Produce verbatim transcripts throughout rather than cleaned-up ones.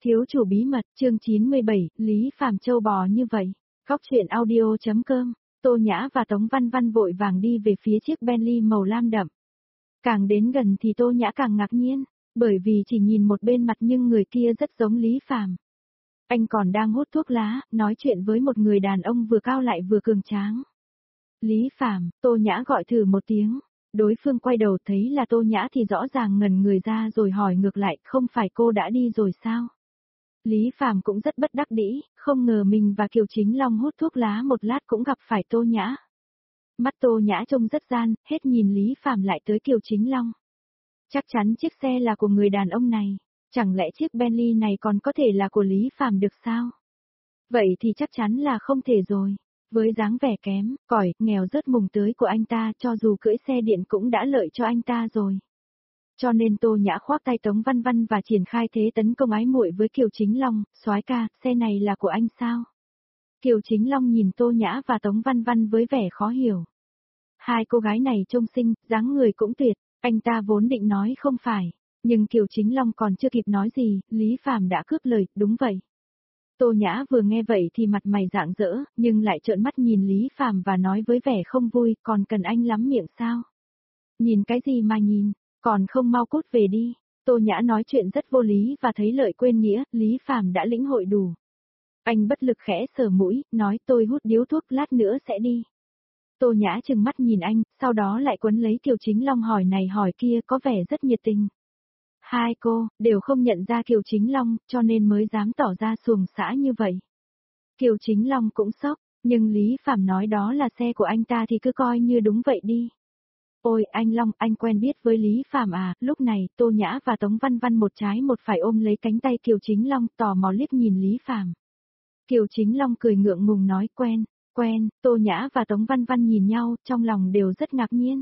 Thiếu chủ bí mật, chương chín mươi bảy, Lý Phàm châu bò như vậy. Góc truyện audio.com, Tô Nhã và Tống Văn Văn vội vàng đi về phía chiếc Bentley màu lam đậm. Càng đến gần thì Tô Nhã càng ngạc nhiên, bởi vì chỉ nhìn một bên mặt nhưng người kia rất giống Lý Phàm. Anh còn đang hút thuốc lá, nói chuyện với một người đàn ông vừa cao lại vừa cường tráng. Lý Phàm, Tô Nhã gọi thử một tiếng. Đối phương quay đầu thấy là Tô Nhã thì rõ ràng ngẩn người ra rồi hỏi ngược lại, không phải cô đã đi rồi sao? Lý Phàm cũng rất bất đắc dĩ, không ngờ mình và Kiều Chính Long hút thuốc lá một lát cũng gặp phải Tô Nhã. Mắt Tô Nhã trông rất gian, hết nhìn Lý Phàm lại tới Kiều Chính Long. Chắc chắn chiếc xe là của người đàn ông này, chẳng lẽ chiếc Bentley này còn có thể là của Lý Phàm được sao? Vậy thì chắc chắn là không thể rồi. Với dáng vẻ kém, cỏi, nghèo rớt mùng tơi của anh ta, cho dù cưỡi xe điện cũng đã lợi cho anh ta rồi. Cho nên Tô Nhã khoác tay Tống Văn Văn và triển khai thế tấn công ái muội với Kiều Chính Long, soái ca, xe này là của anh sao? Kiều Chính Long nhìn Tô Nhã và Tống Văn Văn với vẻ khó hiểu. Hai cô gái này trông xinh, dáng người cũng tuyệt, anh ta vốn định nói không phải, nhưng Kiều Chính Long còn chưa kịp nói gì, Lý Phàm đã cướp lời, đúng vậy. Tô Nhã vừa nghe vậy thì mặt mày rạng rỡ, nhưng lại trợn mắt nhìn Lý Phàm và nói với vẻ không vui, còn cần anh lắm miệng sao? Nhìn cái gì mà nhìn, còn không mau cút về đi. Tô Nhã nói chuyện rất vô lý và thấy lợi quên nghĩa, Lý Phàm đã lĩnh hội đủ. Anh bất lực khẽ sờ mũi, nói tôi hút điếu thuốc lát nữa sẽ đi. Tô Nhã trừng mắt nhìn anh, sau đó lại quấn lấy Kiều Chính Long hỏi này hỏi kia có vẻ rất nhiệt tình. Hai cô, đều không nhận ra Kiều Chính Long, cho nên mới dám tỏ ra xuồng xã như vậy. Kiều Chính Long cũng sốc, nhưng Lý Phàm nói đó là xe của anh ta thì cứ coi như đúng vậy đi. Ôi, anh Long, anh quen biết với Lý Phàm à, lúc này, Tô Nhã và Tống Văn Văn một trái một phải ôm lấy cánh tay Kiều Chính Long, tò mò liếc nhìn Lý Phàm. Kiều Chính Long cười ngượng ngùng nói quen, quen, Tô Nhã và Tống Văn Văn nhìn nhau, trong lòng đều rất ngạc nhiên.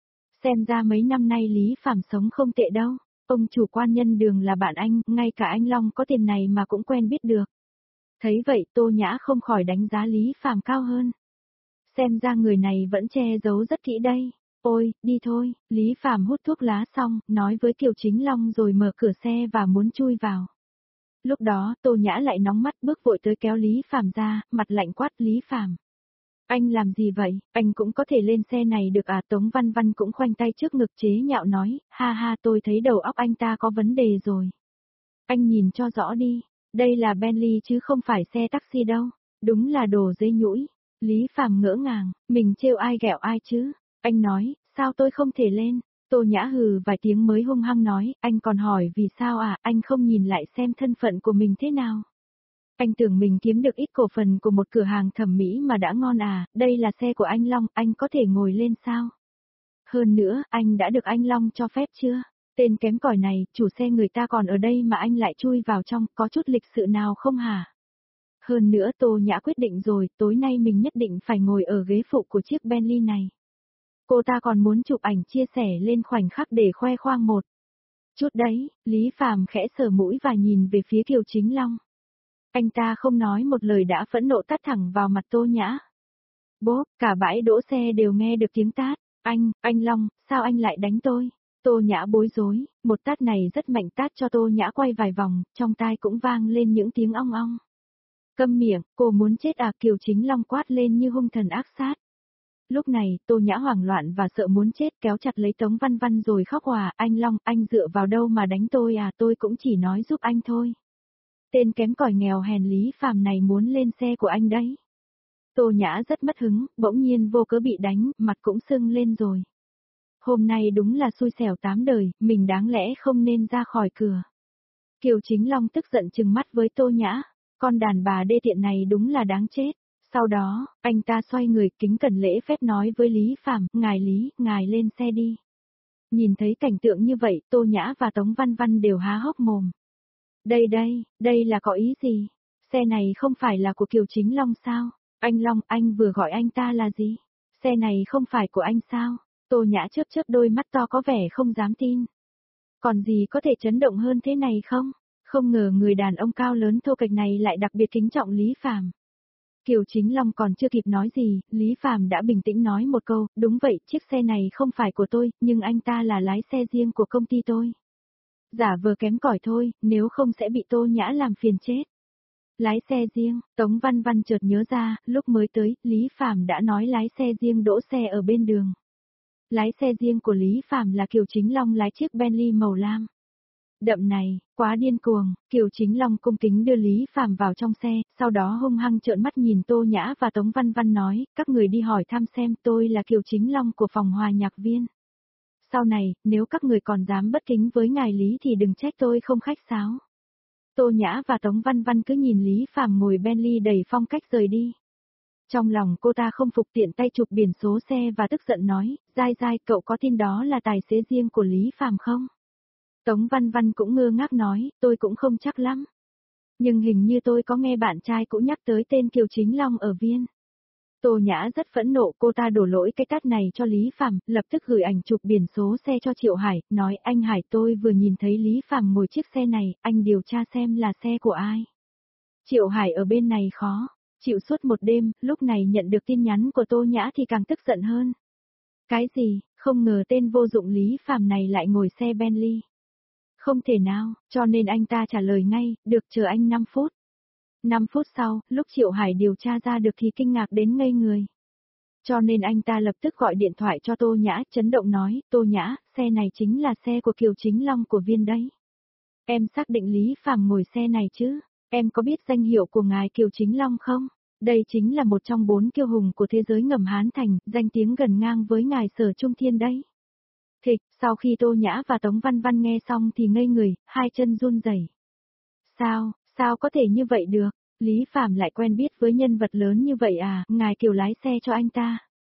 Xem ra mấy năm nay Lý Phàm sống không tệ đâu. Ông chủ quan nhân đường là bạn anh, ngay cả anh Long có tiền này mà cũng quen biết được. Thấy vậy Tô Nhã không khỏi đánh giá Lý Phàm cao hơn. Xem ra người này vẫn che giấu rất kỹ đây. Ôi, đi thôi, Lý Phàm hút thuốc lá xong, nói với Kiều Chính Long rồi mở cửa xe và muốn chui vào. Lúc đó Tô Nhã lại nóng mắt bước vội tới kéo Lý Phàm ra, mặt lạnh quát Lý Phàm. Anh làm gì vậy, anh cũng có thể lên xe này được à? Tống Văn Văn cũng khoanh tay trước ngực chế nhạo nói, ha ha tôi thấy đầu óc anh ta có vấn đề rồi. Anh nhìn cho rõ đi, đây là Bentley chứ không phải xe taxi đâu, đúng là đồ dây nhũi. Lý Phàm ngỡ ngàng, mình trêu ai ghẹo ai chứ, anh nói, sao tôi không thể lên? Tô Nhã hừ vài tiếng mới hung hăng nói, anh còn hỏi vì sao à, anh không nhìn lại xem thân phận của mình thế nào. Anh tưởng mình kiếm được ít cổ phần của một cửa hàng thẩm mỹ mà đã ngon à, đây là xe của anh Long, anh có thể ngồi lên sao? Hơn nữa, anh đã được anh Long cho phép chưa? Tên kém cỏi này, chủ xe người ta còn ở đây mà anh lại chui vào trong, có chút lịch sự nào không hả? Hơn nữa Tô Nhã quyết định rồi, tối nay mình nhất định phải ngồi ở ghế phụ của chiếc Bentley này. Cô ta còn muốn chụp ảnh chia sẻ lên khoảnh khắc để khoe khoang một chút đấy, Lý Phàm khẽ sờ mũi và nhìn về phía Kiều Chính Long. Anh ta không nói một lời đã phẫn nộ tát thẳng vào mặt Tô Nhã. Bốp, cả bãi đỗ xe đều nghe được tiếng tát. Anh, anh Long, sao anh lại đánh tôi? Tô Nhã bối rối, một tát này rất mạnh tát cho Tô Nhã quay vài vòng, trong tai cũng vang lên những tiếng ong ong. Câm miệng, cô muốn chết à? Kiều Chính Long quát lên như hung thần ác sát. Lúc này, Tô Nhã hoảng loạn và sợ muốn chết kéo chặt lấy Tống Văn Văn rồi khóc hòa, anh Long, anh dựa vào đâu mà đánh tôi à, tôi cũng chỉ nói giúp anh thôi. Tên kém cỏi nghèo hèn Lý Phàm này muốn lên xe của anh đấy. Tô Nhã rất mất hứng, bỗng nhiên vô cớ bị đánh, mặt cũng sưng lên rồi. Hôm nay đúng là xui xẻo tám đời, mình đáng lẽ không nên ra khỏi cửa. Kiều Chính Long tức giận trừng mắt với Tô Nhã, con đàn bà đê tiện này đúng là đáng chết. Sau đó, anh ta xoay người kính cẩn lễ phép nói với Lý Phàm, ngài Lý, ngài lên xe đi. Nhìn thấy cảnh tượng như vậy, Tô Nhã và Tống Văn Văn đều há hốc mồm. Đây đây, đây là có ý gì? Xe này không phải là của Kiều Chính Long sao? Anh Long, anh vừa gọi anh ta là gì? Xe này không phải của anh sao? Tô Nhã chớp chớp đôi mắt to có vẻ không dám tin. Còn gì có thể chấn động hơn thế này không? Không ngờ người đàn ông cao lớn thô kệch này lại đặc biệt kính trọng Lý Phàm. Kiều Chính Long còn chưa kịp nói gì, Lý Phàm đã bình tĩnh nói một câu, đúng vậy, chiếc xe này không phải của tôi, nhưng anh ta là lái xe riêng của công ty tôi. Giả vờ kém cỏi thôi, nếu không sẽ bị Tô Nhã làm phiền chết. Lái xe riêng, Tống Văn Văn chợt nhớ ra, lúc mới tới, Lý Phàm đã nói lái xe riêng đỗ xe ở bên đường. Lái xe riêng của Lý Phàm là Kiều Chính Long lái chiếc Bentley màu lam. Đậm này, quá điên cuồng, Kiều Chính Long cung kính đưa Lý Phàm vào trong xe, sau đó hung hăng trợn mắt nhìn Tô Nhã và Tống Văn Văn nói, các người đi hỏi thăm xem tôi là Kiều Chính Long của phòng hòa nhạc viên. Sau này, nếu các người còn dám bất kính với ngài Lý thì đừng trách tôi không khách sáo. Tô Nhã và Tống Văn Văn cứ nhìn Lý Phàm ngồi Bentley đầy phong cách rời đi. Trong lòng cô ta không phục, tiện tay chụp biển số xe và tức giận nói, dai dai cậu có tin đó là tài xế riêng của Lý Phàm không? Tống Văn Văn cũng ngơ ngác nói, tôi cũng không chắc lắm. Nhưng hình như tôi có nghe bạn trai cũ nhắc tới tên Kiều Chính Long ở Viên. Tô Nhã rất phẫn nộ, cô ta đổ lỗi cái tát này cho Lý Phàm, lập tức gửi ảnh chụp biển số xe cho Triệu Hải, nói anh Hải tôi vừa nhìn thấy Lý Phàm ngồi chiếc xe này, anh điều tra xem là xe của ai. Triệu Hải ở bên này khó, chịu suốt một đêm, lúc này nhận được tin nhắn của Tô Nhã thì càng tức giận hơn. Cái gì, không ngờ tên vô dụng Lý Phàm này lại ngồi xe Bentley. Không thể nào, cho nên anh ta trả lời ngay, được chờ anh năm phút. năm phút sau, lúc Triệu Hải điều tra ra được thì kinh ngạc đến ngây người. Cho nên anh ta lập tức gọi điện thoại cho Tô Nhã, chấn động nói, Tô Nhã, xe này chính là xe của Kiều Chính Long của Viên đấy. Em xác định Lý Phàm ngồi xe này chứ, em có biết danh hiệu của ngài Kiều Chính Long không? Đây chính là một trong bốn kiêu hùng của thế giới ngầm Hán Thành, danh tiếng gần ngang với ngài Sở Trung Thiên đấy. Thịch, sau khi Tô Nhã và Tống Văn Văn nghe xong thì ngây người, hai chân run rẩy. Sao, sao có thể như vậy được? Lý Phàm lại quen biết với nhân vật lớn như vậy à, ngài Kiều lái xe cho anh ta.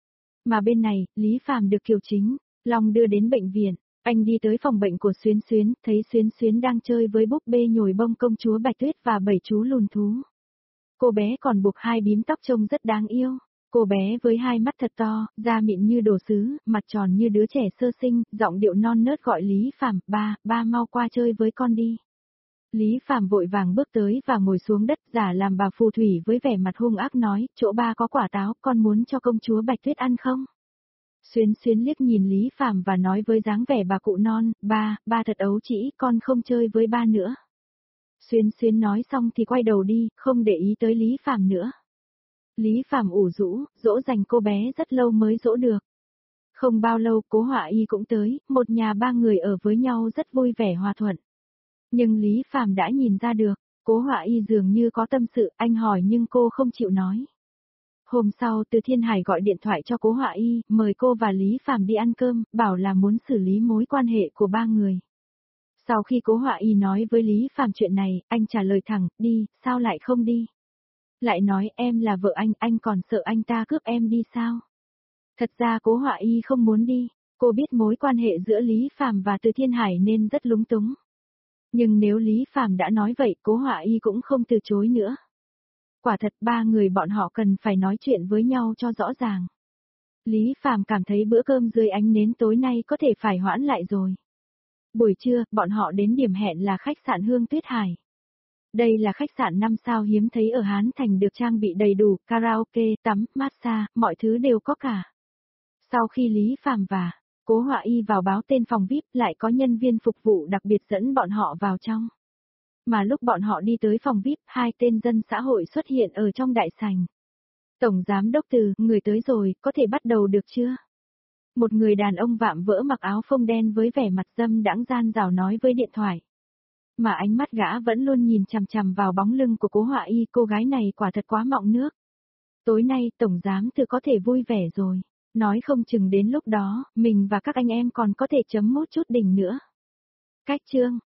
Mà bên này, Lý Phàm được Kiều Chính Long đưa đến bệnh viện, anh đi tới phòng bệnh của Xuyến Xuyến, thấy Xuyến Xuyến đang chơi với búp bê nhồi bông công chúa Bạch Tuyết và bảy chú lùn thú. Cô bé còn buộc hai bím tóc trông rất đáng yêu. Cô bé với hai mắt thật to, da mịn như đồ sứ, mặt tròn như đứa trẻ sơ sinh, giọng điệu non nớt gọi Lý Phàm, ba, ba mau qua chơi với con đi. Lý Phàm vội vàng bước tới và ngồi xuống đất, giả làm bà phù thủy với vẻ mặt hung ác nói, chỗ ba có quả táo, con muốn cho công chúa Bạch Tuyết ăn không? Xuyến Xuyến liếc nhìn Lý Phàm và nói với dáng vẻ bà cụ non, ba, ba thật ấu trĩ, con không chơi với ba nữa. Xuyến Xuyến nói xong thì quay đầu đi, không để ý tới Lý Phàm nữa. Lý Phàm ủ rũ, dỗ dành cô bé rất lâu mới dỗ được. Không bao lâu Cố Họa Y cũng tới, một nhà ba người ở với nhau rất vui vẻ hòa thuận. Nhưng Lý Phàm đã nhìn ra được, Cố Họa Y dường như có tâm sự, anh hỏi nhưng cô không chịu nói. Hôm sau Từ Thiên Hải gọi điện thoại cho Cố Họa Y, mời cô và Lý Phàm đi ăn cơm, bảo là muốn xử lý mối quan hệ của ba người. Sau khi Cố Họa Y nói với Lý Phàm chuyện này, anh trả lời thẳng, đi, sao lại không đi? Lại nói em là vợ anh, anh còn sợ anh ta cướp em đi sao? Thật ra Cố Họa Y không muốn đi, cô biết mối quan hệ giữa Lý Phàm và Từ Thiên Hải nên rất lúng túng. Nhưng nếu Lý Phàm đã nói vậy, Cố Họa Y cũng không từ chối nữa. Quả thật ba người bọn họ cần phải nói chuyện với nhau cho rõ ràng. Lý Phàm cảm thấy bữa cơm dưới ánh nến tối nay có thể phải hoãn lại rồi. Buổi trưa, bọn họ đến điểm hẹn là khách sạn Hương Tuyết Hải. Đây là khách sạn năm sao hiếm thấy ở Hán Thành, được trang bị đầy đủ, karaoke, tắm, massage, mọi thứ đều có cả. Sau khi Lý Phàm và Cố Họa Y vào báo tên phòng vi ai pi, lại có nhân viên phục vụ đặc biệt dẫn bọn họ vào trong. Mà lúc bọn họ đi tới phòng vi ai pi, hai tên dân xã hội xuất hiện ở trong đại sảnh. Tổng giám đốc Từ, người tới rồi, có thể bắt đầu được chưa? Một người đàn ông vạm vỡ mặc áo phông đen với vẻ mặt dâm đãng gian dảo nói với điện thoại. Mà ánh mắt gã vẫn luôn nhìn chằm chằm vào bóng lưng của Cố Họa Y, cô gái này quả thật quá mọng nước. Tối nay tổng giám Từ có thể vui vẻ rồi, nói không chừng đến lúc đó, mình và các anh em còn có thể chấm mút chút đỉnh nữa. Cách chương